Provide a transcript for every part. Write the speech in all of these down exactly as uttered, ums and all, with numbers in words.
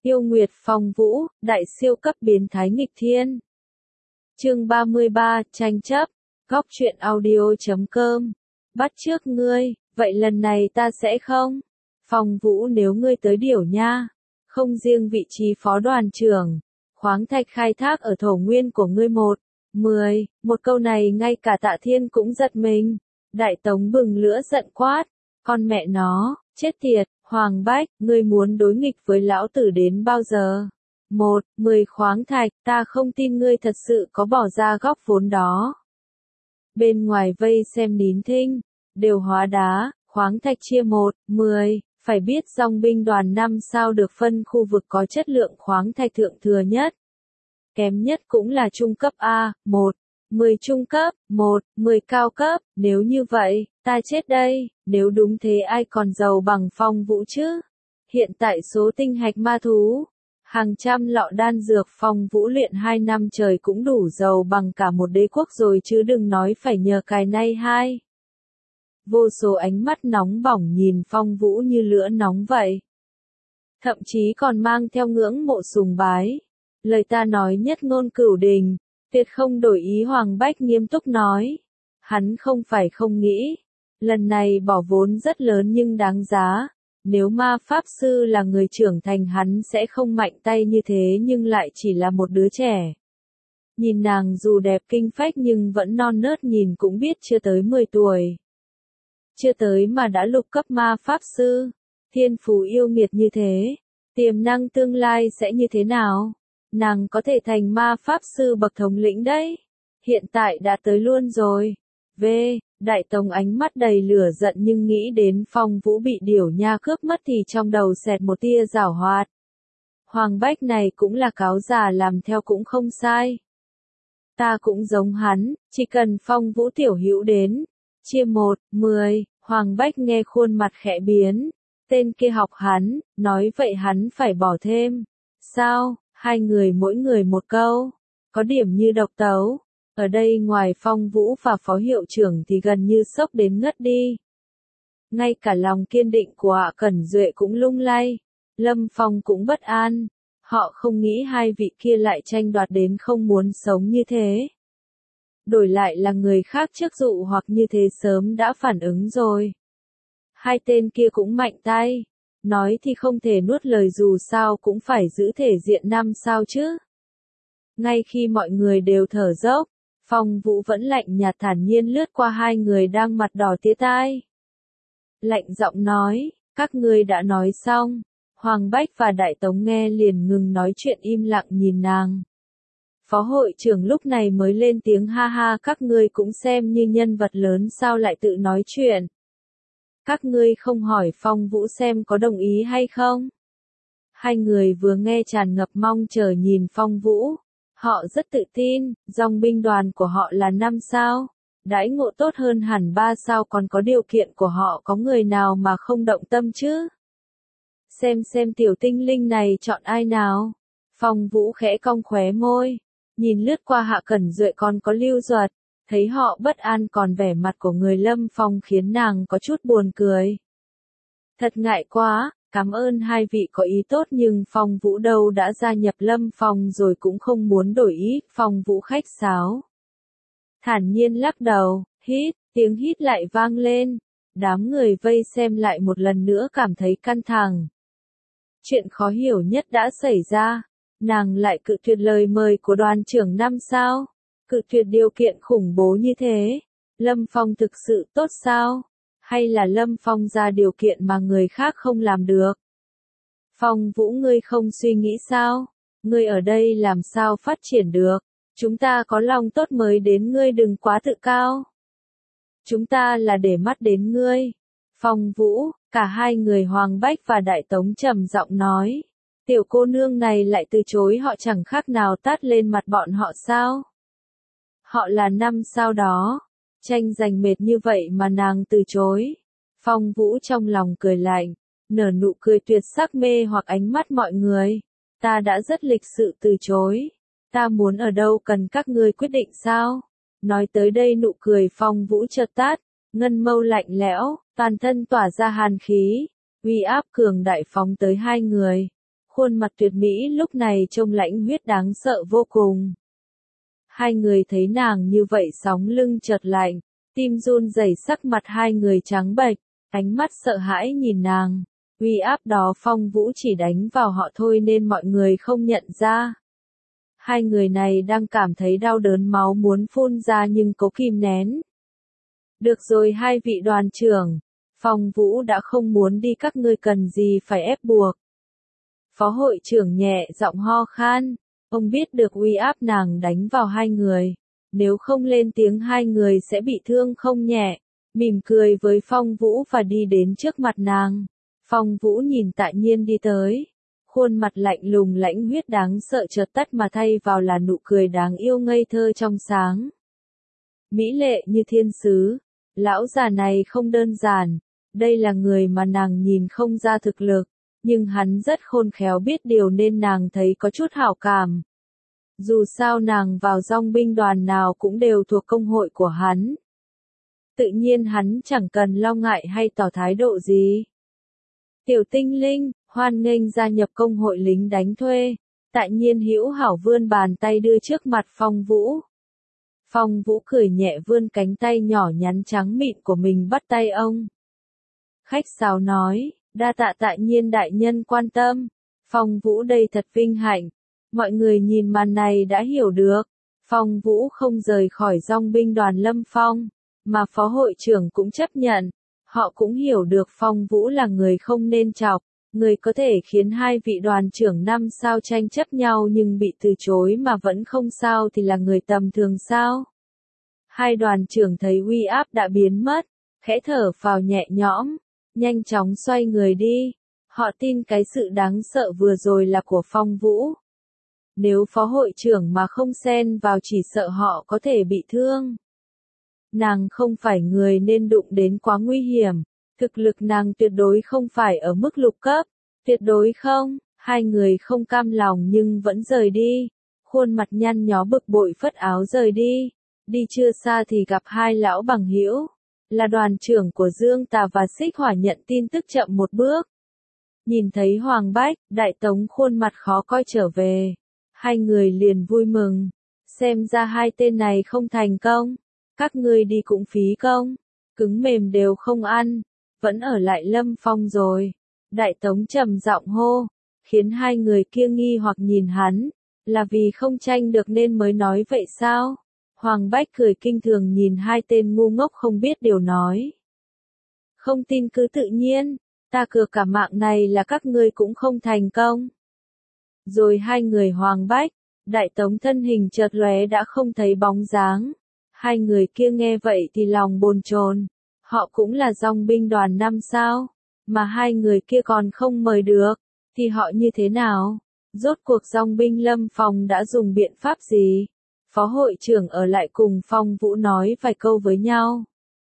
Yêu Nguyệt Phong Vũ, đại siêu cấp biến thái nghịch thiên. Chương ba mươi ba, tranh chấp. Góc truyện audio chấm com. Bắt trước ngươi, vậy lần này ta sẽ không. Phong Vũ, nếu ngươi tới điểu nha, không riêng vị trí phó đoàn trưởng, khoáng thạch khai thác ở thổ nguyên của ngươi một, mười, một câu này ngay cả Tạ Thiên cũng giật mình. Đại Tống bừng lửa giận quát, con mẹ nó, chết tiệt, Hoàng Bách, ngươi muốn đối nghịch với lão tử đến bao giờ? Một, mười khoáng thạch, ta không tin ngươi thật sự có bỏ ra góp vốn đó. Bên ngoài vây xem nín thinh, đều hóa đá, khoáng thạch chia một, mười, phải biết dòng binh đoàn năm sao được phân khu vực có chất lượng khoáng thạch thượng thừa nhất. Kém nhất cũng là trung cấp A, một, mười trung cấp, một, mười cao cấp, nếu như vậy, ta chết đây, nếu đúng thế ai còn giàu bằng Phong Vũ chứ? Hiện tại số tinh hạch ma thú, hàng trăm lọ đan dược Phong Vũ luyện hai năm trời cũng đủ giàu bằng cả một đế quốc rồi chứ đừng nói phải nhờ cái này hai. Vô số ánh mắt nóng bỏng nhìn Phong Vũ như lửa nóng vậy. Thậm chí còn mang theo ngưỡng mộ sùng bái. Lời ta nói nhất ngôn cửu đình, tuyệt không đổi ý. Hoàng Bách nghiêm túc nói. Hắn không phải không nghĩ. Lần này bỏ vốn rất lớn nhưng đáng giá. Nếu ma pháp sư là người trưởng thành hắn sẽ không mạnh tay như thế nhưng lại chỉ là một đứa trẻ. Nhìn nàng dù đẹp kinh phách nhưng vẫn non nớt nhìn cũng biết chưa tới mười tuổi. Chưa tới mà đã lục cấp ma pháp sư. Thiên phú yêu nghiệt như thế. Tiềm năng tương lai sẽ như thế nào? Nàng có thể thành ma pháp sư bậc thống lĩnh đấy. Hiện tại đã tới luôn rồi. V. Đại Tống ánh mắt đầy lửa giận nhưng nghĩ đến Phong Vũ bị điểu nha cướp mất thì trong đầu xẹt một tia giảo hoạt. Hoàng Bách này cũng là cáo già làm theo cũng không sai. Ta cũng giống hắn, chỉ cần Phong Vũ tiểu hữu đến. Chia một, mười, Hoàng Bách nghe khuôn mặt khẽ biến. Tên kia học hắn, nói vậy hắn phải bỏ thêm. Sao, hai người mỗi người một câu. Có điểm như độc tấu. Ở đây ngoài Phong Vũ và phó hiệu trưởng thì gần như sốc đến ngất đi. Ngay cả lòng kiên định của Hạ Cẩn Duệ cũng lung lay. Lâm Phong cũng bất an. Họ không nghĩ hai vị kia lại tranh đoạt đến không muốn sống như thế. Đổi lại là người khác trước dụ hoặc như thế sớm đã phản ứng rồi. Hai tên kia cũng mạnh tay. Nói thì không thể nuốt lời dù sao cũng phải giữ thể diện năm sao chứ. Ngay khi mọi người đều thở dốc, Phong Vũ vẫn lạnh nhạt thản nhiên lướt qua hai người đang mặt đỏ tía tai. Lạnh giọng nói, các ngươi đã nói xong. Hoàng Bách và Đại Tống nghe liền ngừng nói chuyện im lặng nhìn nàng. Phó hội trưởng lúc này mới lên tiếng ha ha các ngươi cũng xem như nhân vật lớn sao lại tự nói chuyện. Các ngươi không hỏi Phong Vũ xem có đồng ý hay không? Hai người vừa nghe tràn ngập mong chờ nhìn Phong Vũ. Họ rất tự tin, dòng binh đoàn của họ là năm sao. Đãi ngộ tốt hơn hẳn ba sao còn có điều kiện của họ có người nào mà không động tâm chứ? Xem xem tiểu tinh linh này chọn ai nào? Phong Vũ khẽ cong khóe môi. Nhìn lướt qua Hạ Cẩn Duệ còn có Lưu Duật. Thấy họ bất an còn vẻ mặt của người Lâm Phong khiến nàng có chút buồn cười. Thật ngại quá, cảm ơn hai vị có ý tốt nhưng Phong Vũ đâu đã gia nhập Lâm Phong rồi cũng không muốn đổi ý. Phong Vũ khách sáo. Thản nhiên lắc đầu, hít, tiếng hít lại vang lên. Đám người vây xem lại một lần nữa cảm thấy căng thẳng. Chuyện khó hiểu nhất đã xảy ra. Nàng lại cự tuyệt lời mời của đoàn trưởng năm sao. Cự tuyệt điều kiện khủng bố như thế. Lâm Phong thực sự tốt sao? Hay là Lâm Phong ra điều kiện mà người khác không làm được? Phong Vũ ngươi không suy nghĩ sao? Ngươi ở đây làm sao phát triển được? Chúng ta có lòng tốt mới đến ngươi đừng quá tự cao. Chúng ta là để mắt đến ngươi. Phong Vũ, cả hai người Hoàng Bách và Đại Tống trầm giọng nói. Tiểu cô nương này lại từ chối họ chẳng khác nào tát lên mặt bọn họ sao? Họ là năm sao đó. Tranh giành mệt như vậy mà nàng từ chối. Phong Vũ trong lòng cười lạnh. Nở nụ cười tuyệt sắc mê hoặc ánh mắt mọi người. Ta đã rất lịch sự từ chối. Ta muốn ở đâu cần các ngươi quyết định sao? Nói tới đây nụ cười Phong Vũ chợt tắt. Ngân mâu lạnh lẽo, toàn thân tỏa ra hàn khí. Uy áp cường đại phóng tới hai người. Khuôn mặt tuyệt mỹ lúc này trông lãnh huyết đáng sợ vô cùng. Hai người thấy nàng như vậy sóng lưng chợt lạnh, tim run rẩy, sắc mặt hai người trắng bệch, ánh mắt sợ hãi nhìn nàng. Uy áp đó Phong Vũ chỉ đánh vào họ thôi nên mọi người không nhận ra. Hai người này đang cảm thấy đau đớn máu muốn phun ra nhưng cố kìm nén. Được rồi hai vị đoàn trưởng, Phong Vũ đã không muốn đi, các ngươi cần gì phải ép buộc. Phó hội trưởng nhẹ giọng ho khan, ông biết được uy áp nàng đánh vào hai người, nếu không lên tiếng hai người sẽ bị thương không nhẹ, mỉm cười với Phong Vũ và đi đến trước mặt nàng. Phong Vũ nhìn Tạ Nhiên đi tới, khuôn mặt lạnh lùng lãnh huyết đáng sợ chợt tắt mà thay vào là nụ cười đáng yêu ngây thơ trong sáng. Mỹ lệ như thiên sứ, lão già này không đơn giản, đây là người mà nàng nhìn không ra thực lực, nhưng hắn rất khôn khéo biết điều nên nàng thấy có chút hảo cảm. Dù sao nàng vào dòng binh đoàn nào cũng đều thuộc công hội của hắn. Tự nhiên hắn chẳng cần lo ngại hay tỏ thái độ gì. Tiểu tinh linh, hoan nghênh gia nhập công hội lính đánh thuê. Tạ Nhiên hữu hảo vươn bàn tay đưa trước mặt Phong Vũ. Phong Vũ cười nhẹ vươn cánh tay nhỏ nhắn trắng mịn của mình bắt tay ông. Khách sáo nói, đa tạ Tạ Nhiên đại nhân quan tâm. Phong Vũ đây thật vinh hạnh. Mọi người nhìn màn này đã hiểu được. Phong Vũ không rời khỏi dòng binh đoàn Lâm Phong, mà phó hội trưởng cũng chấp nhận. Họ cũng hiểu được Phong Vũ là người không nên chọc, người có thể khiến hai vị đoàn trưởng năm sao tranh chấp nhau nhưng bị từ chối mà vẫn không sao thì là người tầm thường sao. Hai đoàn trưởng thấy uy áp đã biến mất, khẽ thở phào nhẹ nhõm, nhanh chóng xoay người đi. Họ tin cái sự đáng sợ vừa rồi là của Phong Vũ. Nếu phó hội trưởng mà không xen vào chỉ sợ họ có thể bị thương. Nàng không phải người nên đụng đến quá nguy hiểm, thực lực nàng tuyệt đối không phải ở mức lục cấp, tuyệt đối không. Hai người không cam lòng nhưng vẫn rời đi, khuôn mặt nhăn nhó bực bội phất áo rời đi. Đi chưa xa thì gặp hai lão bằng hữu, là đoàn trưởng của Dương Tà và Xích Hỏa nhận tin tức chậm một bước. Nhìn thấy Hoàng Bách, Đại Tống khuôn mặt khó coi trở về, hai người liền vui mừng, xem ra hai tên này không thành công. Các ngươi đi cũng phí công, cứng mềm đều không ăn, vẫn ở lại Lâm Phong rồi. Đại Tống trầm giọng hô, khiến hai người kia nghi hoặc nhìn hắn, là vì không tranh được nên mới nói vậy sao? Hoàng Bách cười kinh thường nhìn hai tên ngu ngốc không biết điều nói. Không tin cứ tự nhiên, ta cược cả mạng này là các ngươi cũng không thành công. Rồi hai người Hoàng Bách, Đại Tống thân hình chợt lóe đã không thấy bóng dáng. Hai người kia nghe vậy thì lòng bồn chồn, họ cũng là dòng binh đoàn năm sao, mà hai người kia còn không mời được, thì họ như thế nào? Rốt cuộc dòng binh Lâm Phong đã dùng biện pháp gì? Phó hội trưởng ở lại cùng Phong Vũ nói vài câu với nhau.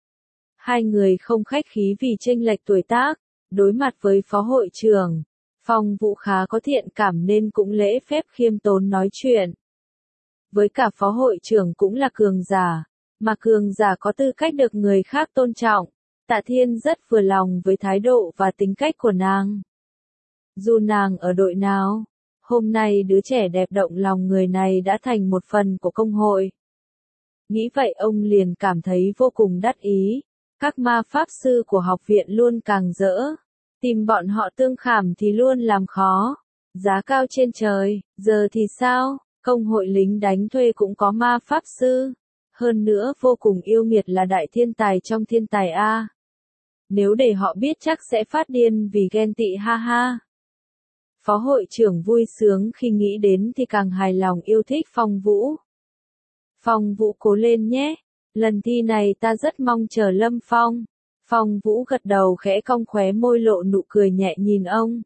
Hai người không khách khí vì chênh lệch tuổi tác, đối mặt với phó hội trưởng, Phong Vũ khá có thiện cảm nên cũng lễ phép khiêm tốn nói chuyện. Với cả phó hội trưởng cũng là cường giả, mà cường giả có tư cách được người khác tôn trọng. Tạ Thiên rất vừa lòng với thái độ và tính cách của nàng. Dù nàng ở đội nào, hôm nay đứa trẻ đẹp động lòng người này đã thành một phần của công hội. Nghĩ vậy ông liền cảm thấy vô cùng đắc ý. Các ma pháp sư của học viện luôn càng rỡ, tìm bọn họ tương khảm thì luôn làm khó. Giá cao trên trời, giờ thì sao? Công hội lính đánh thuê cũng có ma pháp sư. Hơn nữa vô cùng yêu nghiệt là đại thiên tài trong thiên tài A. Nếu để họ biết chắc sẽ phát điên vì ghen tị ha ha. Phó hội trưởng vui sướng khi nghĩ đến thì càng hài lòng yêu thích Phong Vũ. Phong Vũ cố lên nhé, lần thi này ta rất mong chờ Lâm Phong. Phong Vũ gật đầu khẽ cong khóe môi lộ nụ cười nhẹ nhìn ông.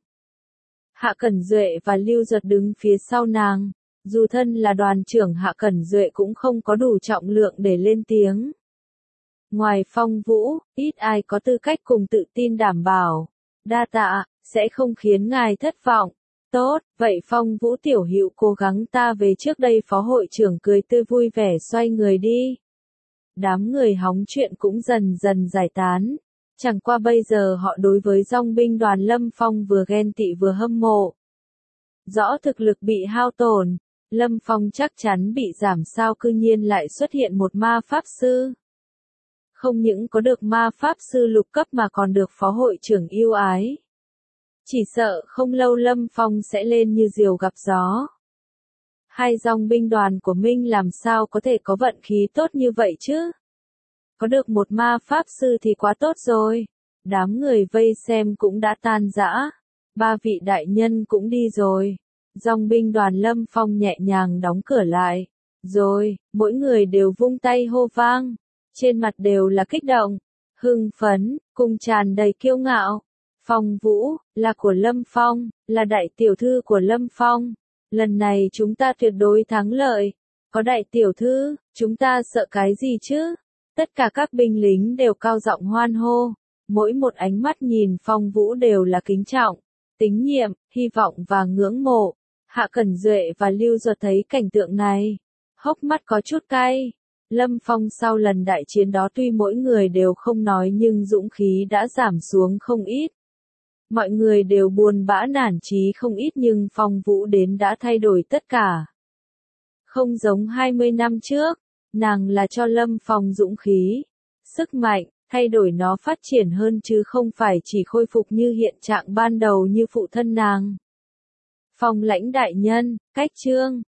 Hạ Cẩn Duệ và Lưu Duật đứng phía sau nàng. Dù thân là đoàn trưởng Hạ Cẩn Duệ cũng không có đủ trọng lượng để lên tiếng. Ngoài Phong Vũ, ít ai có tư cách cùng tự tin đảm bảo. Đa tạ, sẽ không khiến ngài thất vọng. Tốt, vậy Phong Vũ tiểu hữu cố gắng ta về trước đây. Phó hội trưởng cười tươi vui vẻ xoay người đi. Đám người hóng chuyện cũng dần dần giải tán. Chẳng qua bây giờ họ đối với dòng binh đoàn Lâm Phong vừa ghen tị vừa hâm mộ. rõ thực lực bị hao tổn, Lâm Phong chắc chắn bị giảm sao cư nhiên lại xuất hiện một ma pháp sư. Không những có được ma pháp sư lục cấp mà còn được phó hội trưởng yêu ái. Chỉ sợ không lâu Lâm Phong sẽ lên như diều gặp gió. Hai dòng binh đoàn của Minh làm sao có thể có vận khí tốt như vậy chứ? Có được một ma pháp sư thì quá tốt rồi. Đám người vây xem cũng đã tan rã. Ba vị đại nhân cũng đi rồi. Dòng binh đoàn Lâm Phong nhẹ nhàng đóng cửa lại. Rồi, mỗi người đều vung tay hô vang. Trên mặt đều là kích động, hưng phấn, cùng tràn đầy kiêu ngạo. Phong Vũ, là của Lâm Phong, là đại tiểu thư của Lâm Phong. Lần này chúng ta tuyệt đối thắng lợi. Có đại tiểu thư, chúng ta sợ cái gì chứ? Tất cả các binh lính đều cao giọng hoan hô. Mỗi một ánh mắt nhìn Phong Vũ đều là kính trọng, tín nhiệm, hy vọng và ngưỡng mộ. Hạ Cẩn Duệ và Lưu Duật thấy cảnh tượng này, hốc mắt có chút cay. Lâm Phong sau lần đại chiến đó tuy mỗi người đều không nói nhưng dũng khí đã giảm xuống không ít. Mọi người đều buồn bã nản chí không ít nhưng Phong Vũ đến đã thay đổi tất cả. Không giống hai mươi năm trước, nàng là cho Lâm Phong dũng khí, sức mạnh, thay đổi nó phát triển hơn chứ không phải chỉ khôi phục như hiện trạng ban đầu như phụ thân nàng. Phong Lãnh đại nhân, cách chương